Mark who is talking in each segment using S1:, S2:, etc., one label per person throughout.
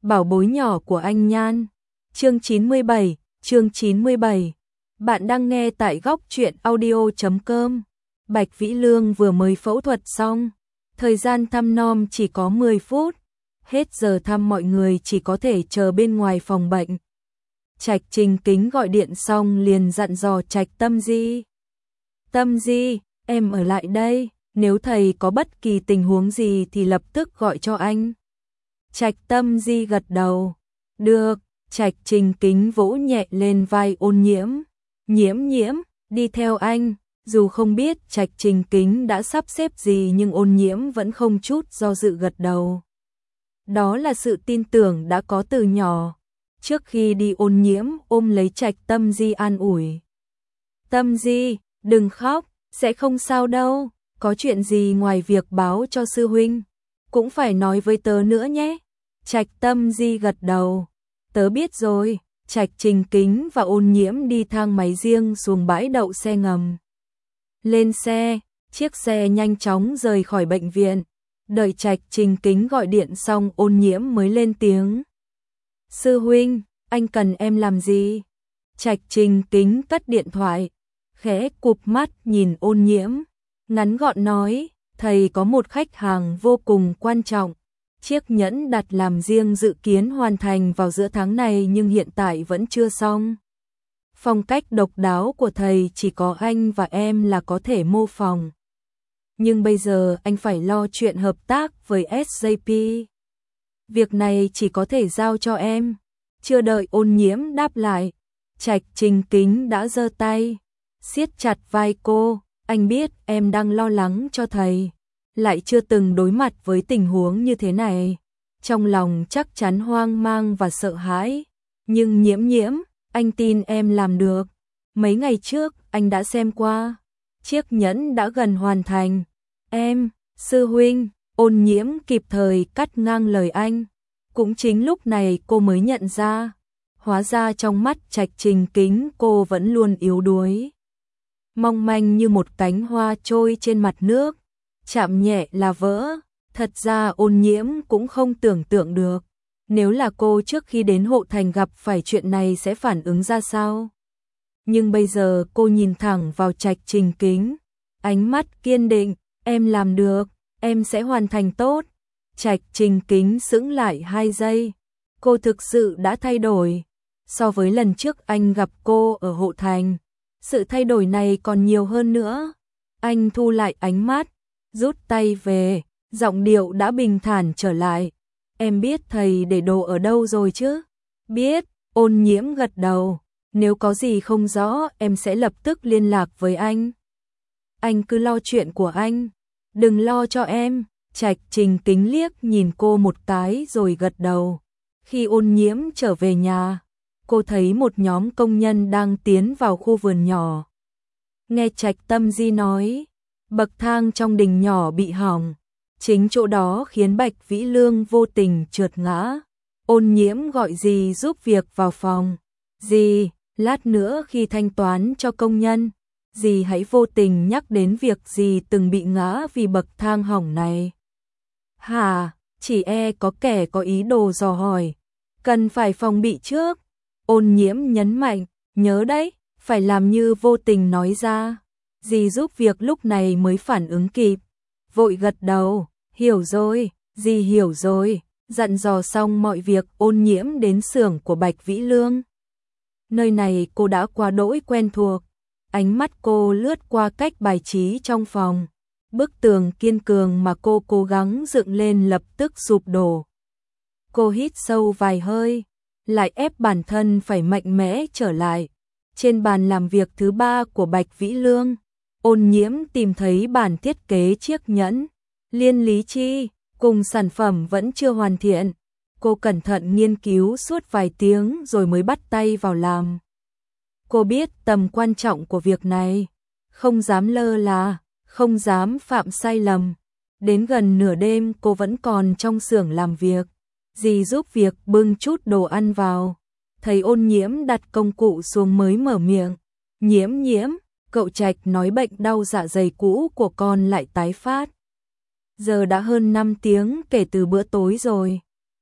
S1: bảo bối nhỏ của anh Nhan. Chương 97. Bạn đang nghe tại góc truyện audio.com. Bạch Vĩ Lương vừa mới phẫu thuật xong, thời gian thăm nom chỉ có 10 phút, hết giờ thăm mọi người chỉ có thể chờ bên ngoài phòng bệnh. Trạch Trình Kính gọi điện xong liền dặn dò Trạch Tâm Di. Tâm Di, em ở lại đây, nếu thầy có bất kỳ tình huống gì thì lập tức gọi cho anh. Trạch Tâm Di gật đầu. Được. Trạch Trình Kính vỗ nhẹ lên vai Ôn Nhiễm. Nhiễm, đi theo anh. Dù không biết Trạch Trình Kính đã sắp xếp gì nhưng Ôn Nhiễm vẫn không chút do dự gật đầu. Đó là sự tin tưởng đã có từ nhỏ. Trước khi đi Ôn Nhiễm ôm lấy Trạch Tâm Di an ủi. Tâm Di, đừng khóc, sẽ không sao đâu. Có chuyện gì ngoài việc báo cho sư huynh, cũng phải nói với tớ nữa nhé. Trạch Tâm Di gật đầu. Tớ biết rồi. Trạch Trình Kính và Ôn Nhiễm đi thang máy riêng xuống bãi đậu xe ngầm. Lên xe, chiếc xe nhanh chóng rời khỏi bệnh viện. Đợi Trạch Trình Kính gọi điện xong Ôn Nhiễm mới lên tiếng. Sư huynh, anh cần em làm gì? Trạch Trình Kính cất điện thoại, khẽ cụp mắt nhìn Ôn Nhiễm, ngắn gọn nói, thầy có một khách hàng vô cùng quan trọng. Chiếc nhẫn đặt làm riêng dự kiến hoàn thành vào giữa tháng này nhưng hiện tại vẫn chưa xong. Phong cách độc đáo của thầy chỉ có anh và em là có thể mô phỏng. Nhưng bây giờ anh phải lo chuyện hợp tác với SJP. Việc này chỉ có thể giao cho em. Chưa đợi Ôn Nhiễm đáp lại, Trạch Trình Kính đã giơ tay, siết chặt vai cô. Anh biết em đang lo lắng cho thầy, lại chưa từng đối mặt với tình huống như thế này. Trong lòng chắc chắn hoang mang và sợ hãi. Nhưng Nhiễm, anh tin em làm được. Mấy ngày trước anh đã xem qua, chiếc nhẫn đã gần hoàn thành. Em, sư huynh, Ôn Nhiễm kịp thời cắt ngang lời anh. Cũng chính lúc này cô mới nhận ra, hóa ra trong mắt Trạch Trình Kính cô vẫn luôn yếu đuối, mong manh như một cánh hoa trôi trên mặt nước, chạm nhẹ là vỡ. Thật ra Ôn Nhiễm cũng không tưởng tượng được, nếu là cô trước khi đến Hộ Thành gặp phải chuyện này sẽ phản ứng ra sao. Nhưng bây giờ cô nhìn thẳng vào Trạch Trình Kính, ánh mắt kiên định, em làm được, em sẽ hoàn thành tốt. Trạch Trình Kính sững lại 2 giây, cô thực sự đã thay đổi. So với lần trước anh gặp cô ở Hộ Thành, sự thay đổi này còn nhiều hơn nữa. Anh thu lại ánh mắt, rút tay về, giọng điệu đã bình thản trở lại. Em biết thầy để đồ ở đâu rồi chứ? Biết. Ôn Nhiễm gật đầu. Nếu có gì không rõ em sẽ lập tức liên lạc với anh. Anh cứ lo chuyện của anh, đừng lo cho em. Trạch Trình Kính liếc nhìn cô một cái rồi gật đầu. Khi Ôn Nhiễm trở về nhà, cô thấy một nhóm công nhân đang tiến vào khu vườn nhỏ. Nghe Trạch Tâm Di nói, bậc thang trong đình nhỏ bị hỏng, chính chỗ đó khiến Bạch Vĩ Lương vô tình trượt ngã. Ôn Nhiễm gọi dì giúp việc vào phòng. Dì, lát nữa khi thanh toán cho công nhân, dì hãy vô tình nhắc đến việc dì từng bị ngã vì bậc thang hỏng này. Hả, chỉ có kẻ có ý đồ dò hỏi, cần phải phòng bị trước. Ôn Nhiễm nhấn mạnh, nhớ đấy, phải làm như vô tình nói ra. Dì giúp việc lúc này mới phản ứng kịp, vội gật đầu, hiểu rồi, dì hiểu rồi. Dặn dò xong mọi việc Ôn Nhiễm đến xưởng của Bạch Vĩ Lương. Nơi này cô đã quá đỗi quen thuộc. Ánh mắt cô lướt qua cách bài trí trong phòng. Bức tường kiên cường mà cô cố gắng dựng lên lập tức sụp đổ. Cô hít sâu vài hơi, lại ép bản thân phải mạnh mẽ trở lại. Trên bàn làm việc thứ 3 của Bạch Vĩ Lương, Ôn Nhiễm tìm thấy bản thiết kế chiếc nhẫn. Liên lý chi, cùng sản phẩm vẫn chưa hoàn thiện. Cô cẩn thận nghiên cứu suốt vài tiếng rồi mới bắt tay vào làm. Cô biết tầm quan trọng của việc này, không dám lơ là, không dám phạm sai lầm. Đến gần nửa đêm cô vẫn còn trong xưởng làm việc. Dì giúp việc bưng chút đồ ăn vào. Thấy Ôn Nhiễm đặt công cụ xuống mới mở miệng. Nhiễm, cậu Trạch nói bệnh đau dạ dày cũ của con lại tái phát. Giờ đã hơn 5 tiếng kể từ bữa tối rồi.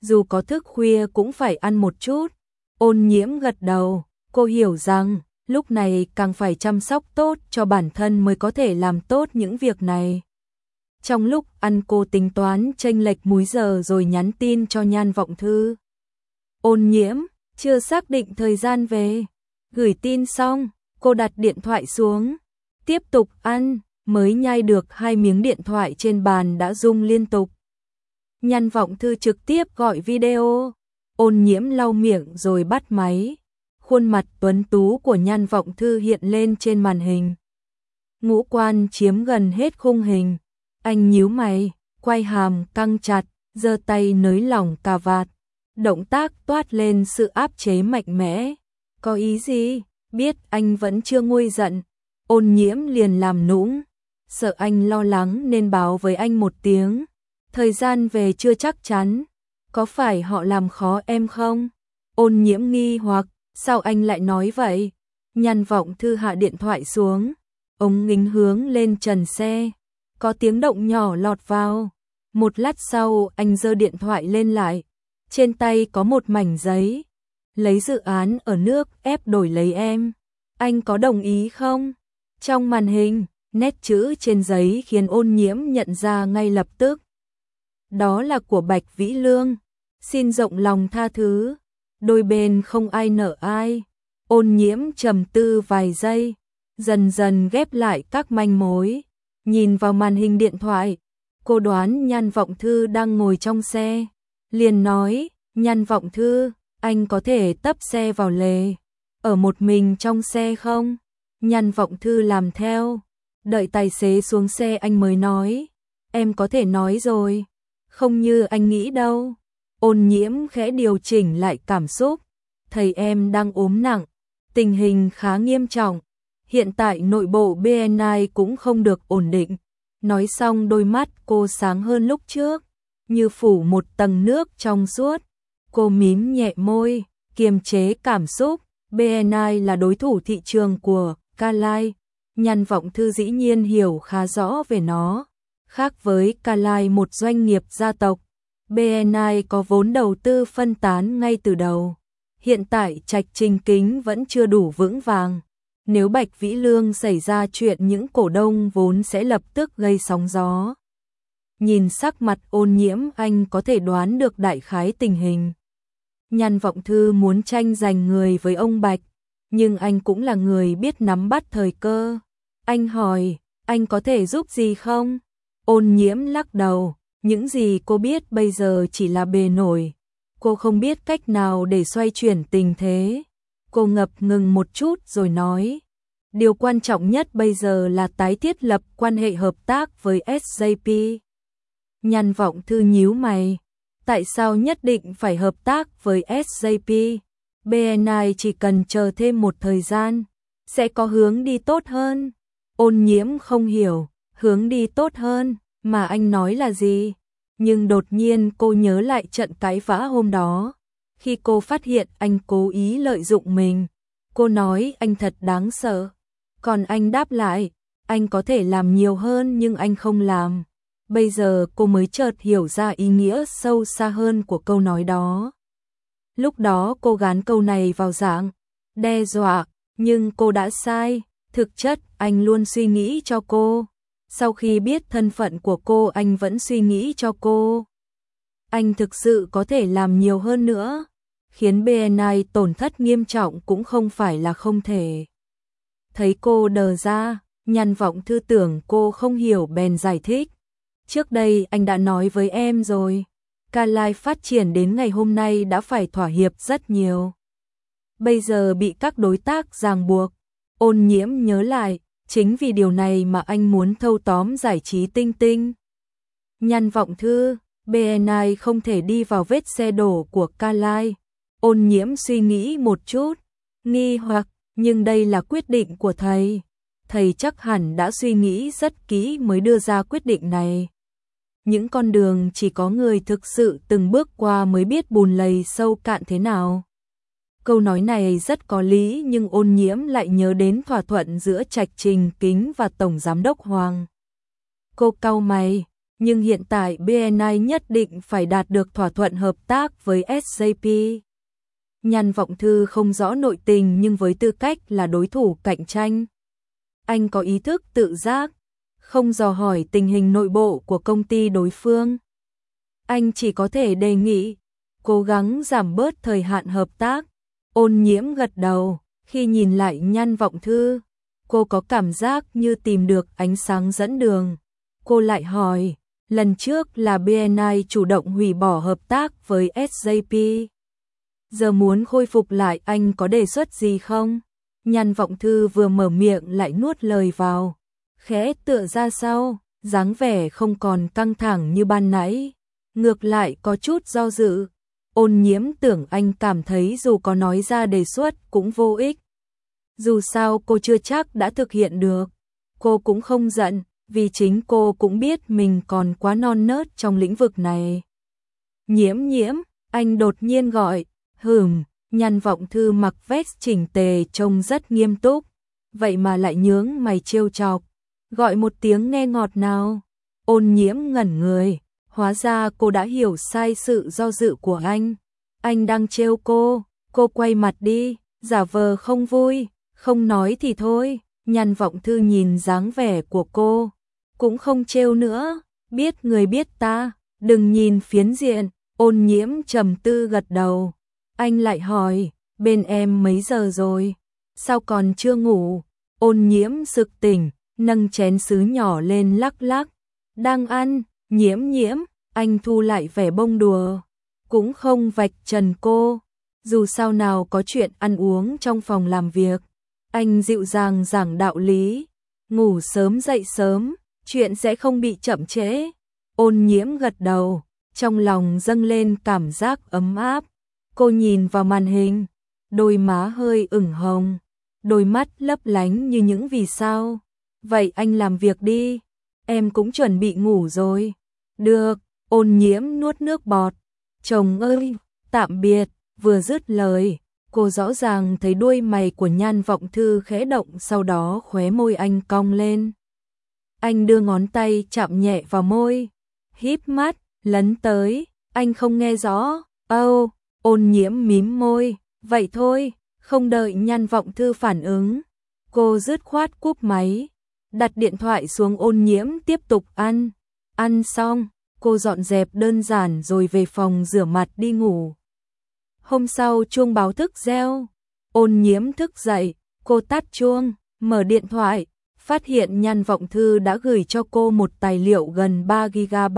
S1: dù có thức khuya cũng phải ăn một chút. Ôn Nhiễm gật đầu, cô hiểu rằng lúc này càng phải chăm sóc tốt cho bản thân mới có thể làm tốt những việc này. Trong lúc ăn cô tính toán chênh lệch múi giờ rồi nhắn tin cho Nhan Vọng Thư. Ôn Nhiễm, chưa xác định thời gian về. Gửi tin xong, cô đặt điện thoại xuống, tiếp tục ăn, mới nhai được 2 miếng điện thoại trên bàn đã rung liên tục. Nhan Vọng Thư trực tiếp gọi video, Ôn Nhiễm lau miệng rồi bắt máy. Khuôn mặt tuấn tú của Nhan Vọng Thư hiện lên trên màn hình. Ngũ quan chiếm gần hết khung hình. Anh nhíu mày, quay hàm căng chặt, giơ tay nới lỏng cà vạt. Động tác toát lên sự áp chế mạnh mẽ. Có ý gì? Biết anh vẫn chưa nguôi giận. Ôn Nhiễm liền làm nũng. Sợ anh lo lắng nên báo với anh một tiếng. Thời gian về chưa chắc chắn. Có phải họ làm khó em không? Ôn Nhiễm nghi hoặc, sao anh lại nói vậy? Nhan Vọng Thư hạ điện thoại xuống. Ống nghính hướng lên trần xe. Có tiếng động nhỏ lọt vào. Một lát sau anh giơ điện thoại lên lại. Trên tay có một mảnh giấy. Lấy dự án ở nước ép đổi lấy em. Anh có đồng ý không? Trong màn hình, nét chữ trên giấy khiến Ôn Nhiễm nhận ra ngay lập tức. Đó là của Bạch Vĩ Lương. Xin rộng lòng tha thứ. Đôi bên không ai nợ ai. Ôn Nhiễm trầm tư vài giây, dần dần ghép lại các manh mối. Nhìn vào màn hình điện thoại, cô đoán Nhan Vọng Thư đang ngồi trong xe. Liền nói, Nhan Vọng Thư, anh có thể tấp xe vào lề. Ở một mình trong xe không? Nhan Vọng Thư làm theo. Đợi tài xế xuống xe anh mới nói. Em có thể nói rồi. Không như anh nghĩ đâu. Ôn Nhiễm khẽ điều chỉnh lại cảm xúc. Thầy em đang ốm nặng. Tình hình khá nghiêm trọng. Hiện tại nội bộ BNI cũng không được ổn định. Nói xong đôi mắt cô sáng hơn lúc trước. Như phủ một tầng nước trong suốt. Cô mím nhẹ môi, kiềm chế cảm xúc. BNI là đối thủ thị trường của Carlyle. Nhan Vọng Thư dĩ nhiên hiểu khá rõ về nó. Khác với Carlyle một doanh nghiệp gia tộc, BNI có vốn đầu tư phân tán ngay từ đầu. Hiện tại Trạch Trình Kính vẫn chưa đủ vững vàng. Nếu Bạch Vĩ Lương xảy ra chuyện những cổ đông vốn sẽ lập tức gây sóng gió. Nhìn sắc mặt Ôn Nhiễm anh có thể đoán được đại khái tình hình. Nhan Vọng Thư muốn tranh giành người với ông Bạch, nhưng anh cũng là người biết nắm bắt thời cơ. Anh hỏi, anh có thể giúp gì không? Ôn Nhiễm lắc đầu, những gì cô biết bây giờ chỉ là bề nổi. Cô không biết cách nào để xoay chuyển tình thế. Cô ngập ngừng một chút rồi nói, điều quan trọng nhất bây giờ là tái thiết lập quan hệ hợp tác với SJP. Nhan Vọng Thư nhíu mày, tại sao nhất định phải hợp tác với SJP? BNI chỉ cần chờ thêm một thời gian, sẽ có hướng đi tốt hơn. Ôn Nhiễm không hiểu, hướng đi tốt hơn, mà anh nói là gì? Nhưng đột nhiên cô nhớ lại trận cãi vã hôm đó. Khi cô phát hiện anh cố ý lợi dụng mình, cô nói anh thật đáng sợ. Còn anh đáp lại, anh có thể làm nhiều hơn nhưng anh không làm. Bây giờ cô mới chợt hiểu ra ý nghĩa sâu xa hơn của câu nói đó. Lúc đó cô gán câu này vào dạng đe dọa, nhưng cô đã sai. Thực chất anh luôn suy nghĩ cho cô. Sau khi biết thân phận của cô anh vẫn suy nghĩ cho cô. Anh thực sự có thể làm nhiều hơn nữa. Khiến BNI tổn thất nghiêm trọng cũng không phải là không thể. Thấy cô đờ ra, Nhan Vọng Thư tưởng cô không hiểu bèn giải thích. Trước đây anh đã nói với em rồi. Carlyle phát triển đến ngày hôm nay đã phải thỏa hiệp rất nhiều. Bây giờ bị các đối tác ràng buộc. Ôn Nhiễm nhớ lại, chính vì điều này mà anh muốn thâu tóm giải trí Tinh Tinh. Nhan Vọng Thư, BNI không thể đi vào vết xe đổ của Carlyle. Ôn Nhiễm suy nghĩ một chút, nghi hoặc, nhưng đây là quyết định của thầy. Thầy chắc hẳn đã suy nghĩ rất kỹ mới đưa ra quyết định này. Những con đường chỉ có người thực sự từng bước qua mới biết bùn lầy sâu cạn thế nào. Câu nói này rất có lý nhưng Ôn Nhiễm lại nhớ đến thỏa thuận giữa Trạch Trình Kính và Tổng Giám đốc Hoàng. Cô cau mày, Nhưng hiện tại BNI nhất định phải đạt được thỏa thuận hợp tác với SJP. Nhan Vọng Thư không rõ nội tình nhưng với tư cách là đối thủ cạnh tranh, anh có ý thức tự giác, không dò hỏi tình hình nội bộ của công ty đối phương. Anh chỉ có thể đề nghị, cố gắng giảm bớt thời hạn hợp tác. Ôn Nhiễm gật đầu, khi nhìn lại Nhan Vọng Thư, cô có cảm giác như tìm được ánh sáng dẫn đường. Cô lại hỏi, lần trước là BNI chủ động hủy bỏ hợp tác với SJP. Giờ muốn khôi phục lại anh có đề xuất gì không? Nhan Vọng Thư vừa mở miệng lại nuốt lời vào, khẽ tựa ra sau, dáng vẻ không còn căng thẳng như ban nãy, ngược lại có chút do dự. Ôn Nhiễm tưởng anh cảm thấy dù có nói ra đề xuất cũng vô ích. Dù sao cô chưa chắc đã thực hiện được. Cô cũng không giận, vì chính cô cũng biết mình còn quá non nớt trong lĩnh vực này. Nhiễm Nhiễm, anh đột nhiên gọi, Nhan Vọng Thư mặc vest chỉnh tề trông rất nghiêm túc, vậy mà lại nhướng mày trêu chọc, gọi một tiếng nghe ngọt nào. Ôn Nhiễm ngẩn người, hóa ra cô đã hiểu sai sự do dự của anh đang trêu cô quay mặt đi, giả vờ không vui, không nói thì thôi. Nhan Vọng Thư nhìn dáng vẻ của cô, cũng không trêu nữa, biết người biết ta, đừng nhìn phiến diện. Ôn Nhiễm trầm tư gật đầu. Anh lại hỏi, bên em mấy giờ rồi? Sao còn chưa ngủ? Ôn Nhiễm sực tỉnh, nâng chén sứ nhỏ lên lắc lắc. Đang ăn. Nhiễm Nhiễm, anh thu lại vẻ bông đùa, cũng không vạch trần cô. Dù sao nào có chuyện ăn uống trong phòng làm việc. Anh dịu dàng giảng đạo lý, ngủ sớm dậy sớm, chuyện sẽ không bị chậm trễ. Ôn Nhiễm gật đầu, trong lòng dâng lên cảm giác ấm áp. Cô nhìn vào màn hình, đôi má hơi ửng hồng, đôi mắt lấp lánh như những vì sao. Vậy anh làm việc đi, em cũng chuẩn bị ngủ rồi. Được. Ôn Nhiễm nuốt nước bọt. Chồng ơi, tạm biệt. Vừa dứt lời, cô rõ ràng thấy đuôi mày của Nhan Vọng Thư khẽ động, sau đó khóe môi anh cong lên. Anh đưa ngón tay chạm nhẹ vào môi, híp mắt, lấn tới. Anh không nghe rõ. Ôn Nhiễm mím môi. Vậy thôi. Không đợi Nhan Vọng Thư phản ứng, cô dứt khoát cúp máy, đặt điện thoại xuống. Ôn Nhiễm tiếp tục ăn. Ăn xong, cô dọn dẹp đơn giản rồi về phòng rửa mặt đi ngủ. Hôm sau chuông báo thức reo. Ôn Nhiễm thức dậy, cô tắt chuông, mở điện thoại, phát hiện Nhan Vọng Thư đã gửi cho cô một tài liệu gần 3 GB.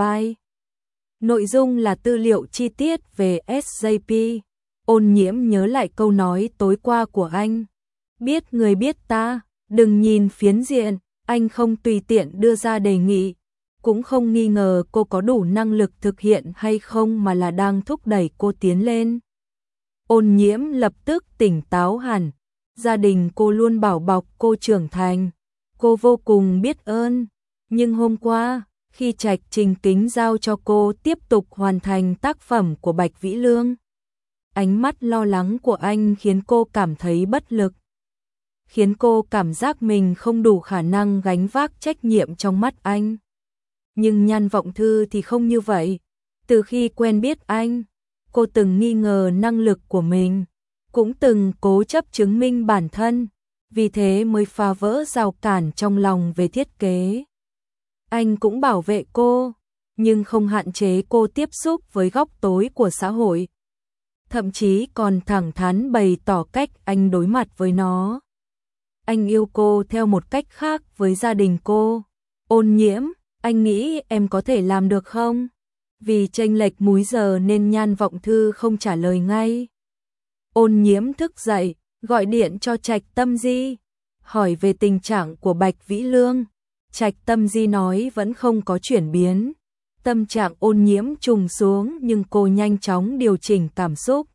S1: Nội dung là tư liệu chi tiết về SJP. Ôn Nhiễm nhớ lại câu nói tối qua của anh. Biết người biết ta, đừng nhìn phiến diện. Anh không tùy tiện đưa ra đề nghị, cũng không nghi ngờ cô có đủ năng lực thực hiện hay không, mà là đang thúc đẩy cô tiến lên. Ôn Nhiễm lập tức tỉnh táo hẳn. Gia đình cô luôn bảo bọc cô trưởng thành, cô vô cùng biết ơn. Nhưng hôm qua, khi Trạch Trình Kính giao cho cô tiếp tục hoàn thành tác phẩm của Bạch Vĩ Lương, ánh mắt lo lắng của anh khiến cô cảm thấy bất lực, khiến cô cảm giác mình không đủ khả năng gánh vác trách nhiệm trong mắt anh. Nhưng Nhan Vọng Thư thì không như vậy. Từ khi quen biết anh, cô từng nghi ngờ năng lực của mình, cũng từng cố chấp chứng minh bản thân, vì thế mới phá vỡ rào cản trong lòng về thiết kế. Anh cũng bảo vệ cô, nhưng không hạn chế cô tiếp xúc với góc tối của xã hội. Thậm chí còn thẳng thắn bày tỏ cách anh đối mặt với nó. Anh yêu cô theo một cách khác với gia đình cô. Ôn Nhiễm, anh nghĩ em có thể làm được không? Vì chênh lệch múi giờ nên Nhan Vọng Thư không trả lời ngay. Ôn Nhiễm thức dậy, gọi điện cho Trạch Tâm Di, hỏi về tình trạng của Bạch Vĩ Lương. Trạch Tâm Di nói vẫn không có chuyển biến. Tâm trạng Ôn Nhiễm trùng xuống, nhưng cô nhanh chóng điều chỉnh cảm xúc.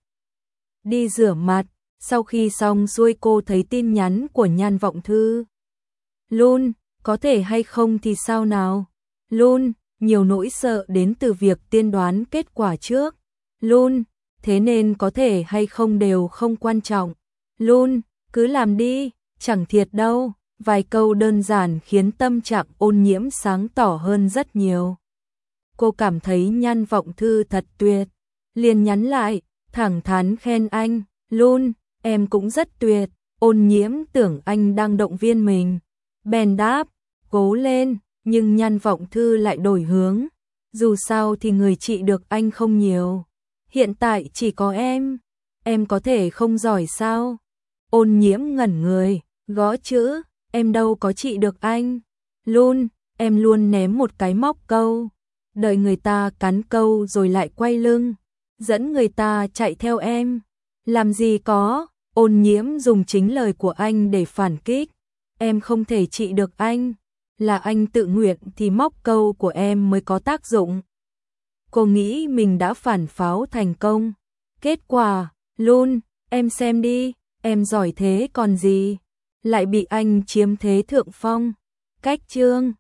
S1: Đi rửa mặt, sau khi xong xuôi cô thấy tin nhắn của Nhan Vọng Thư. Lun, có thể hay không thì sao nào? Lun, nhiều nỗi sợ đến từ việc tiên đoán kết quả trước. Lun, thế nên có thể hay không đều không quan trọng. Lun, cứ làm đi, chẳng thiệt đâu. Vài câu đơn giản khiến tâm trạng Ôn Nhiễm sáng tỏ hơn rất nhiều. Cô cảm thấy Nhan Vọng Thư thật tuyệt, liền nhắn lại, thẳng thắn khen anh, luôn, em cũng rất tuyệt. Ôn Nhiễm tưởng anh đang động viên mình, bèn đáp, cố lên, nhưng Nhan Vọng Thư lại đổi hướng, dù sao thì người trị được anh không nhiều, hiện tại chỉ có em có thể không giỏi sao? Ôn Nhiễm ngẩn người, gõ chữ, em đâu có trị được anh. Luôn, em luôn ném một cái móc câu, đợi người ta cắn câu rồi lại quay lưng, dẫn người ta chạy theo em. Làm gì có, Ôn Nhiễm dùng chính lời của anh để phản kích, em không thể trị được anh, là anh tự nguyện thì móc câu của em mới có tác dụng. Cô nghĩ mình đã phản pháo thành công, kết quả, luôn, em xem đi, em giỏi thế còn gì, lại bị anh chiếm thế thượng phong. Cách chương